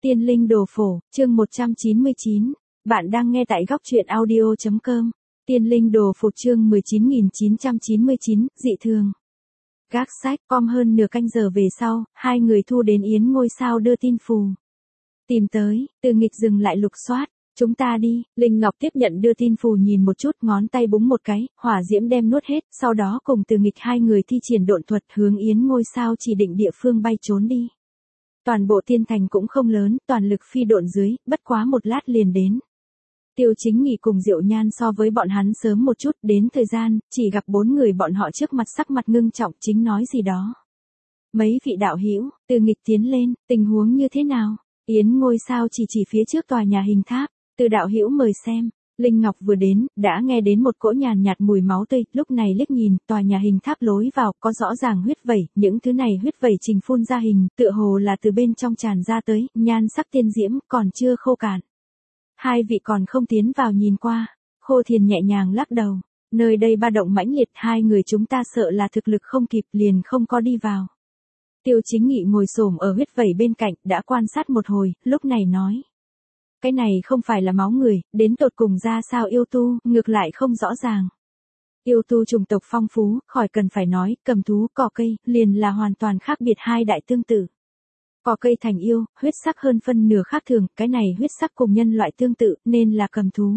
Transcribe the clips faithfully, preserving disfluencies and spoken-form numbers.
Tiên linh đồ phổ, chương một trăm chín mươi chín. Bạn đang nghe tại góc truyện audio chấm com. Tiên linh đồ phổ chương mười chín nghìn chín trăm chín mươi chín, dị thường. Gác sách, com hơn nửa canh giờ về sau, hai người thu đến Yến ngôi sao đưa tin phù. Tìm tới, Từ Nghịch dừng lại lục soát. Chúng ta đi, Linh Ngọc tiếp nhận đưa tin phù nhìn một chút, ngón tay búng một cái, hỏa diễm đem nuốt hết, sau đó cùng Từ Nghịch hai người thi triển độn thuật hướng Yến ngôi sao chỉ định địa phương bay trốn đi. Toàn bộ tiên thành cũng không lớn, toàn lực phi độn dưới, bất quá một lát liền đến. Tiêu Chính Nghị cùng Diệu Nhan so với bọn hắn sớm một chút, đến thời gian, chỉ gặp bốn người bọn họ trước mặt sắc mặt ngưng trọng chính nói gì đó. Mấy vị đạo hữu, Từ Nghịch tiến lên, tình huống như thế nào? Yến ngôi sao chỉ chỉ phía trước tòa nhà hình tháp, Từ đạo hữu mời xem. Linh Ngọc vừa đến, đã nghe đến một cỗ nhàn nhạt mùi máu tươi, lúc này liếc nhìn, tòa nhà hình tháp lối vào, có rõ ràng huyết vẩy, những thứ này huyết vẩy trình phun ra hình, tựa hồ là từ bên trong tràn ra tới, nhan sắc tiên diễm, còn chưa khô cạn. Hai vị còn không tiến vào nhìn qua, Khô Thiền nhẹ nhàng lắc đầu, nơi đây ba động mãnh liệt, hai người chúng ta sợ là thực lực không kịp liền không có đi vào. Tiêu Chính Nghị ngồi xổm ở huyết vẩy bên cạnh, đã quan sát một hồi, lúc này nói. Cái này không phải là máu người, đến tột cùng ra sao yêu tu, ngược lại không rõ ràng. Yêu tu chủng tộc phong phú, khỏi cần phải nói, cầm thú, cỏ cây, liền là hoàn toàn khác biệt hai đại tương tự. Cỏ cây thành yêu, huyết sắc hơn phân nửa khác thường, cái này huyết sắc cùng nhân loại tương tự, nên là cầm thú.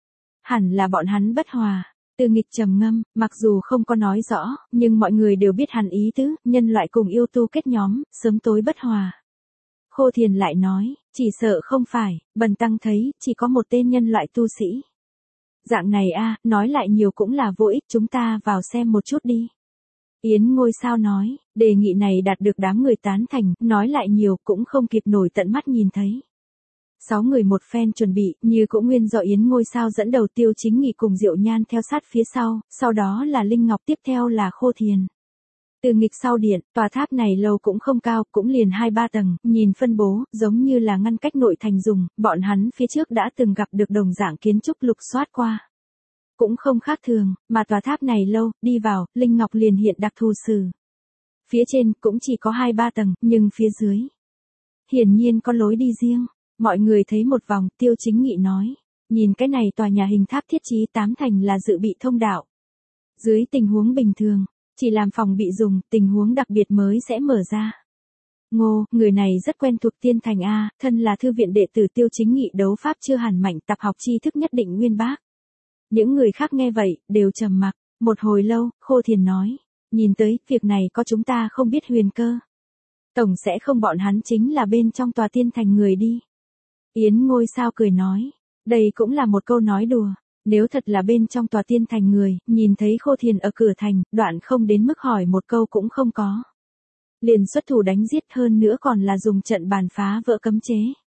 Hẳn là bọn hắn bất hòa. Từ Nghịch trầm ngâm, mặc dù không có nói rõ, nhưng mọi người đều biết hẳn ý tứ, nhân loại cùng yêu tu kết nhóm, sớm tối bất hòa. Khô Thiền lại nói, chỉ sợ không phải, bần tăng thấy, chỉ có một tên nhân loại tu sĩ. Dạng này a, nói lại nhiều cũng là vô ích, chúng ta vào xem một chút đi. Yến ngôi sao nói, đề nghị này đạt được đám người tán thành, nói lại nhiều cũng không kịp nổi tận mắt nhìn thấy. Sáu người một phen chuẩn bị, như cũng nguyên do Yến ngôi sao dẫn đầu, Tiêu Chính Nghị cùng Diệu Nhan theo sát phía sau, sau đó là Linh Ngọc, tiếp theo là Khô Thiền. Từ Nghịch sau điện, tòa tháp này lâu cũng không cao, cũng liền hai ba tầng, nhìn phân bố, giống như là ngăn cách nội thành dùng, bọn hắn phía trước đã từng gặp được đồng dạng kiến trúc lục soát qua. Cũng không khác thường, mà tòa tháp này lâu, đi vào, Linh Ngọc liền hiện đặc thù sử. Phía trên cũng chỉ có hai ba tầng, nhưng phía dưới hiển nhiên có lối đi riêng. Mọi người thấy một vòng, Tiêu Chính Nghị nói, nhìn cái này tòa nhà hình tháp thiết trí tám thành là dự bị thông đạo. Dưới tình huống bình thường, chỉ làm phòng bị dùng, tình huống đặc biệt mới sẽ mở ra. Ngô, người này rất quen thuộc tiên thành A, thân là thư viện đệ tử Tiêu Chính Nghị đấu pháp chưa hẳn mạnh, tập học tri thức nhất định nguyên bác. Những người khác nghe vậy, đều trầm mặc, một hồi lâu, Khô Thiền nói, nhìn tới, việc này có chúng ta không biết huyền cơ. Tổng sẽ không bọn hắn chính là bên trong tòa tiên thành người đi. Yến ngôi sao cười nói, đây cũng là một câu nói đùa. Nếu thật là bên trong tòa tiên thành người, nhìn thấy Khô Thiền ở cửa thành, đoạn không đến mức hỏi một câu cũng không có. Liền xuất thủ đánh giết, hơn nữa còn là dùng trận bàn phá vỡ cấm chế.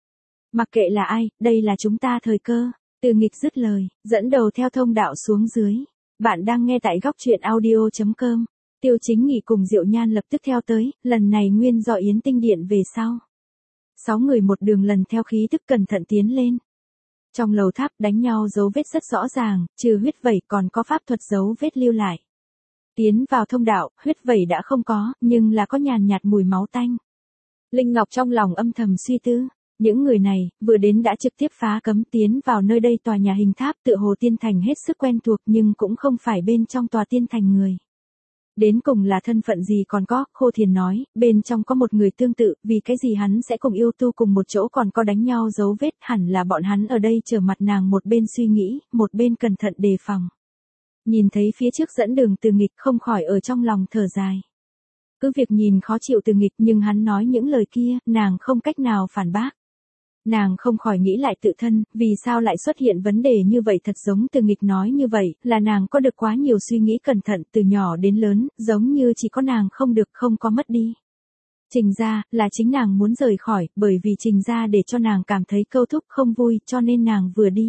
Mặc kệ là ai, đây là chúng ta thời cơ. Từ Nghịch dứt lời, dẫn đầu theo thông đạo xuống dưới. Bạn đang nghe tại góc truyện audio chấm com. Tiêu Chính Nghị cùng Diệu Nhan lập tức theo tới, lần này nguyên do Yến Tinh Điện về sau. Sáu người một đường lần theo khí tức cẩn thận tiến lên. Trong lầu tháp đánh nhau dấu vết rất rõ ràng, trừ huyết vẩy còn có pháp thuật dấu vết lưu lại. Tiến vào thông đạo, huyết vẩy đã không có, nhưng là có nhàn nhạt mùi máu tanh. Linh Ngọc trong lòng âm thầm suy tư, những người này, vừa đến đã trực tiếp phá cấm tiến vào nơi đây tòa nhà hình tháp, tựa hồ tiên thành hết sức quen thuộc nhưng cũng không phải bên trong tòa tiên thành người. Đến cùng là thân phận gì còn có, Khô Thiền nói, bên trong có một người tương tự, vì cái gì hắn sẽ cùng yêu tu cùng một chỗ còn có đánh nhau dấu vết, hẳn là bọn hắn ở đây trở mặt nàng một bên suy nghĩ, một bên cẩn thận đề phòng. Nhìn thấy phía trước dẫn đường Từ Nghịch không khỏi ở trong lòng thở dài. Cứ việc nhìn khó chịu Từ Nghịch nhưng hắn nói những lời kia, nàng không cách nào phản bác. Nàng không khỏi nghĩ lại tự thân, vì sao lại xuất hiện vấn đề như vậy, thật giống Từ Nghịch nói như vậy, là nàng có được quá nhiều suy nghĩ cẩn thận từ nhỏ đến lớn, giống như chỉ có nàng không được không có mất đi. Trình ra, là chính nàng muốn rời khỏi, bởi vì Trình ra để cho nàng cảm thấy câu thúc không vui, cho nên nàng vừa đi.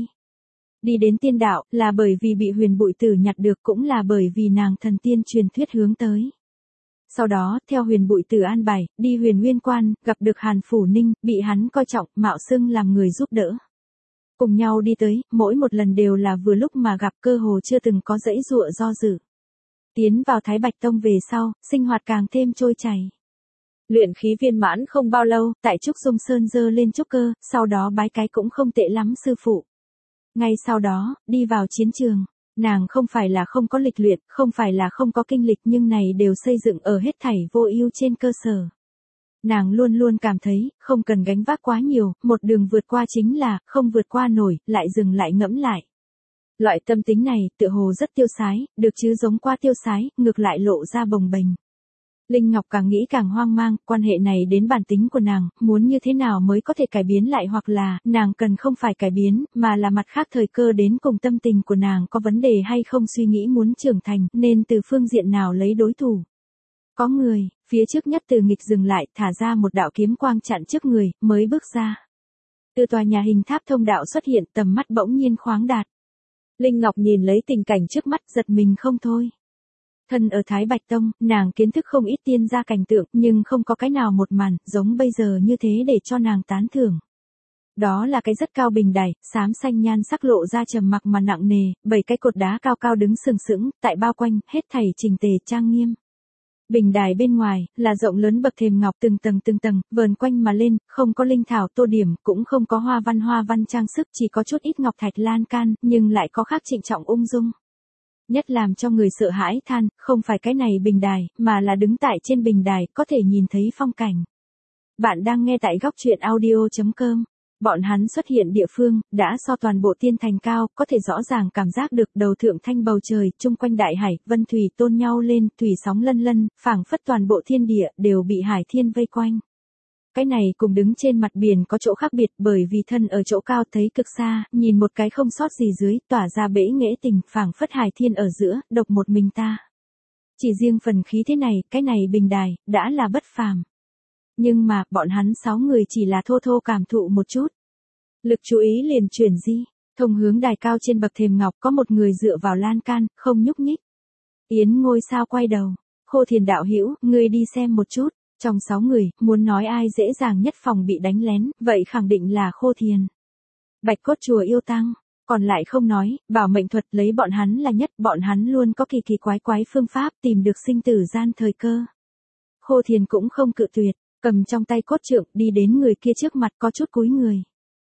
Đi đến tiên đạo, là bởi vì bị Huyền Bụi Tử nhặt được, cũng là bởi vì nàng thần tiên truyền thuyết hướng tới. Sau đó, theo Huyền Bụi Tử an bài, đi Huyền Nguyên Quan, gặp được Hàn Phủ Ninh, bị hắn coi trọng, mạo xưng làm người giúp đỡ. Cùng nhau đi tới, mỗi một lần đều là vừa lúc mà gặp, cơ hồ chưa từng có dãy dụa do dự. Tiến vào Thái Bạch Tông về sau, sinh hoạt càng thêm trôi chảy. Luyện khí viên mãn không bao lâu, tại Trúc Dung Sơn dơ lên trúc cơ, sau đó bái cái cũng không tệ lắm sư phụ. Ngay sau đó, đi vào chiến trường. Nàng không phải là không có lịch luyện, không phải là không có kinh lịch nhưng này đều xây dựng ở hết thảy vô ưu trên cơ sở. Nàng luôn luôn cảm thấy, không cần gánh vác quá nhiều, một đường vượt qua chính là, không vượt qua nổi, lại dừng lại ngẫm lại. Loại tâm tính này, tựa hồ rất tiêu sái, được chứ giống qua tiêu sái, ngược lại lộ ra bồng bềnh. Linh Ngọc càng nghĩ càng hoang mang, quan hệ này đến bản tính của nàng, muốn như thế nào mới có thể cải biến lại hoặc là, nàng cần không phải cải biến, mà là mặt khác thời cơ đến cùng tâm tình của nàng có vấn đề hay không suy nghĩ muốn trưởng thành, nên từ phương diện nào lấy đối thủ. Có người, phía trước nhất từ nghịch dừng lại, thả ra một đạo kiếm quang chặn trước người, mới bước ra. Từ tòa nhà hình tháp thông đạo xuất hiện, tầm mắt bỗng nhiên khoáng đạt. Linh Ngọc nhìn lấy tình cảnh trước mắt, giật mình không thôi. Thân ở Thái Bạch Tông, nàng kiến thức không ít tiên gia cảnh tượng, nhưng không có cái nào một màn, giống bây giờ như thế để cho nàng tán thưởng. Đó là cái rất cao bình đài, xám xanh nhan sắc lộ ra trầm mặc mà nặng nề, bảy cái cột đá cao cao đứng sừng sững, tại bao quanh, hết thảy chỉnh tề trang nghiêm. Bình đài bên ngoài, là rộng lớn bậc thềm ngọc từng tầng từng tầng, vờn quanh mà lên, không có linh thảo tô điểm, cũng không có hoa văn hoa văn trang sức, chỉ có chút ít ngọc thạch lan can, nhưng lại có khác trịnh trọng ung dung. Nhất làm cho người sợ hãi than, không phải cái này bình đài, mà là đứng tại trên bình đài, có thể nhìn thấy phong cảnh. Bạn đang nghe tại góc truyện audio chấm com. Bọn hắn xuất hiện địa phương, đã so toàn bộ tiên thành cao, có thể rõ ràng cảm giác được đầu thượng thanh bầu trời, chung quanh đại hải, vân thủy tôn nhau lên, thủy sóng lân lân, phảng phất toàn bộ thiên địa, đều bị hải thiên vây quanh. Cái này cùng đứng trên mặt biển có chỗ khác biệt bởi vì thân ở chỗ cao thấy cực xa, nhìn một cái không sót gì dưới, tỏa ra bể nghệ tình, phảng phất hải thiên ở giữa, độc một mình ta. Chỉ riêng phần khí thế này, cái này bình đài, đã là bất phàm. Nhưng mà, bọn hắn sáu người chỉ là thô thô cảm thụ một chút. Lực chú ý liền chuyển di, thông hướng đài cao trên bậc thềm ngọc có một người dựa vào lan can, không nhúc nhích. Yến Ngôi Sao quay đầu, Khô Thiền đạo hữu, ngươi đi xem một chút. Trong sáu người, muốn nói ai dễ dàng nhất phòng bị đánh lén, vậy khẳng định là Khô Thiền. Bạch Cốt Chùa yêu tăng, còn lại không nói, bảo mệnh thuật lấy bọn hắn là nhất, bọn hắn luôn có kỳ kỳ quái quái phương pháp tìm được sinh tử gian thời cơ. Khô Thiền cũng không cự tuyệt, cầm trong tay cốt trượng đi đến người kia trước mặt có chút cúi người.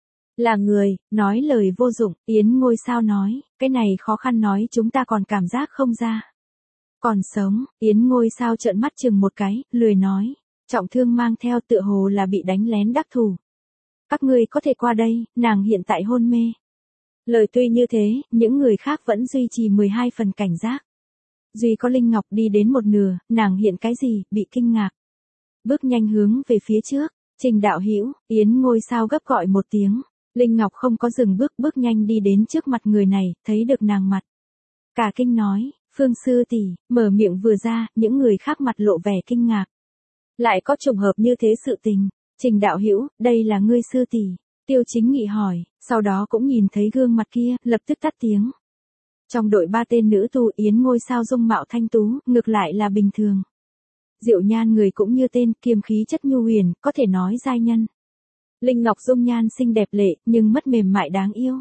Là người, nói lời vô dụng, Yến Ngôi Sao nói, cái này khó khăn nói chúng ta còn cảm giác không ra. Còn sống, Yến Ngôi Sao trợn mắt chừng một cái, lười nói. Trọng thương mang theo tựa hồ là bị đánh lén đắc thủ. Các ngươi có thể qua đây, nàng hiện tại hôn mê. Lời tuy như thế, những người khác vẫn duy trì mười hai phần cảnh giác. Duy có Linh Ngọc đi đến một nửa, nàng hiện cái gì, bị kinh ngạc. Bước nhanh hướng về phía trước, Trình đạo hữu, Yến Ngôi Sao gấp gọi một tiếng. Linh Ngọc không có dừng bước, bước nhanh đi đến trước mặt người này, thấy được nàng mặt. Cả kinh nói, Phương sư tỷ, mở miệng vừa ra, những người khác mặt lộ vẻ kinh ngạc. Lại có trùng hợp như thế sự tình. Trình đạo hữu, đây là ngươi sư tỷ. Tiêu Chính Nghị hỏi, sau đó cũng nhìn thấy gương mặt kia, lập tức tắt tiếng. Trong đội ba tên nữ tu Yến Ngôi Sao dung mạo thanh tú, ngược lại là bình thường. Diệu nhan người cũng như tên, kiềm khí chất nhu huyền, có thể nói giai nhân. Linh Ngọc dung nhan xinh đẹp lệ, nhưng mất mềm mại đáng yêu.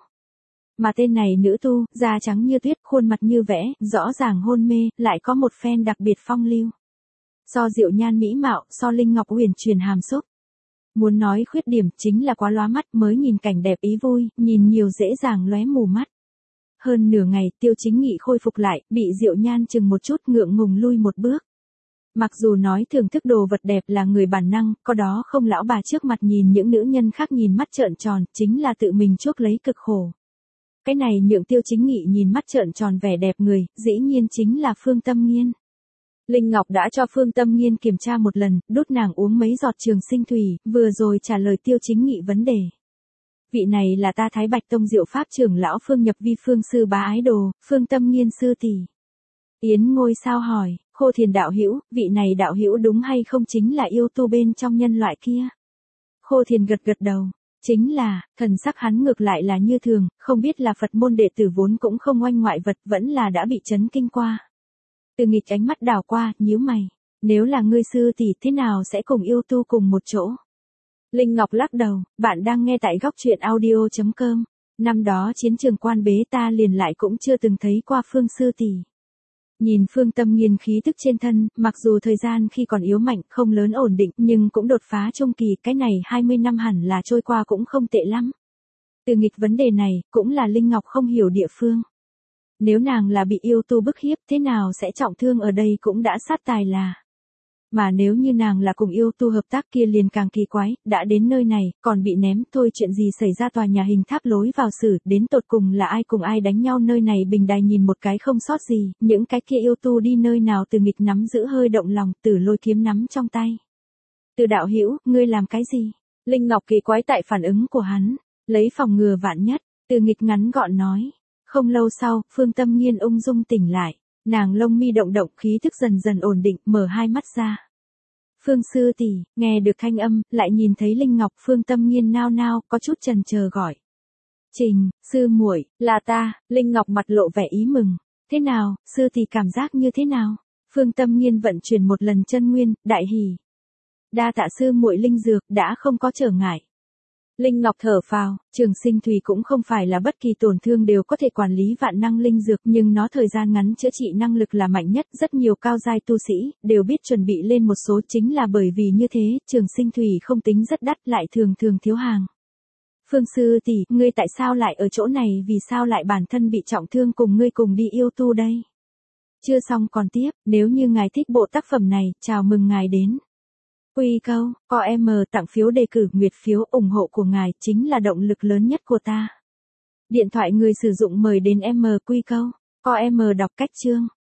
Mà tên này nữ tu, da trắng như tuyết, khuôn mặt như vẽ, rõ ràng hôn mê, lại có một phen đặc biệt phong lưu. So Diệu nhan mỹ mạo, so Linh Ngọc huyền truyền hàm xúc. Muốn nói khuyết điểm chính là quá lóa mắt, mới nhìn cảnh đẹp ý vui, nhìn nhiều dễ dàng lóe mù mắt. Hơn nửa ngày, Tiêu Chính Nghị khôi phục lại, bị Diệu nhan chừng một chút ngượng ngùng lui một bước. Mặc dù nói thưởng thức đồ vật đẹp là người bản năng, có đó không lão bà trước mặt nhìn những nữ nhân khác nhìn mắt trợn tròn, chính là tự mình chuốc lấy cực khổ. Cái này nhượng Tiêu Chính Nghị nhìn mắt trợn tròn vẻ đẹp người, dĩ nhiên chính là Phương Tâm Nghiên. Linh Ngọc đã cho Phương Tâm Nghiên kiểm tra một lần, đút nàng uống mấy giọt trường sinh thủy, vừa rồi trả lời Tiêu Chính Nghị vấn đề. Vị này là ta Thái Bạch Tông Diệu Pháp trưởng lão Phương Nhập Vi Phương sư bá ái đồ, Phương Tâm Nghiên sư tỷ. Yến Ngôi Sao hỏi, Khô Thiền đạo hữu, vị này đạo hữu đúng hay không chính là yêu tu bên trong nhân loại kia? Khô Thiền gật gật đầu, chính là, thần sắc hắn ngược lại là như thường, không biết là Phật môn đệ tử vốn cũng không oanh ngoại vật, vẫn là đã bị chấn kinh qua. Từ nghịch ánh mắt đảo qua, nhíu mày, nếu là ngươi sư tỷ thế nào sẽ cùng yêu tu cùng một chỗ? Linh Ngọc lắc đầu, bạn đang nghe tại góc truyện audio chấm com. Năm đó chiến trường Quan Bế ta liền lại cũng chưa từng thấy qua Phương sư tỷ. Nhìn Phương Tâm Nghiên khí tức trên thân, mặc dù thời gian khi còn yếu mạnh, không lớn ổn định, nhưng cũng đột phá trung kỳ, cái này hai mươi năm hẳn là trôi qua cũng không tệ lắm. Từ nghịch vấn đề này, cũng là Linh Ngọc không hiểu địa phương. Nếu nàng là bị yêu tu bức hiếp, thế nào sẽ trọng thương ở đây cũng đã sát tài là. Mà nếu như nàng là cùng yêu tu hợp tác kia liền càng kỳ quái, đã đến nơi này, còn bị ném, thôi chuyện gì xảy ra tòa nhà hình tháp lối vào xử, đến tột cùng là ai cùng ai đánh nhau nơi này bình đài nhìn một cái không sót gì, những cái kia yêu tu đi nơi nào Từ nghịch nắm giữ hơi động lòng, Tử Lôi kiếm nắm trong tay. Từ đạo hữu, ngươi làm cái gì? Linh Ngọc kỳ quái tại phản ứng của hắn, lấy phòng ngừa vạn nhất, Từ nghịch ngắn gọn nói. Không lâu sau, Phương Tâm Nghiên ung dung tỉnh lại, nàng lông mi động động khí thức dần dần ổn định, mở hai mắt ra. Phương sư tỷ, nghe được thanh âm, lại nhìn thấy Linh Ngọc, Phương Tâm Nghiên nao nao, có chút chần chờ gọi. Trình, sư muội, là ta. Linh Ngọc mặt lộ vẻ ý mừng. Thế nào, sư tỷ cảm giác như thế nào? Phương Tâm Nghiên vận chuyển một lần chân nguyên, đại hỉ. Đa tạ sư muội linh dược, đã không có trở ngại. Linh Ngọc thở phào, Trường Sinh Thủy cũng không phải là bất kỳ tổn thương đều có thể quản lý vạn năng linh dược, nhưng nó thời gian ngắn chữa trị năng lực là mạnh nhất, rất nhiều cao giai tu sĩ đều biết chuẩn bị lên một số, chính là bởi vì như thế, Trường Sinh Thủy không tính rất đắt lại thường thường thiếu hàng. Phương sư tỷ, ngươi tại sao lại ở chỗ này, vì sao lại bản thân bị trọng thương cùng ngươi cùng đi yêu tu đây? Chưa xong còn tiếp, nếu như ngài thích bộ tác phẩm này, chào mừng ngài đến. Quy câu, có em tặng phiếu đề cử, nguyệt phiếu ủng hộ của ngài chính là động lực lớn nhất của ta. Điện thoại người sử dụng mời đến em quy câu, có em đọc cách chương.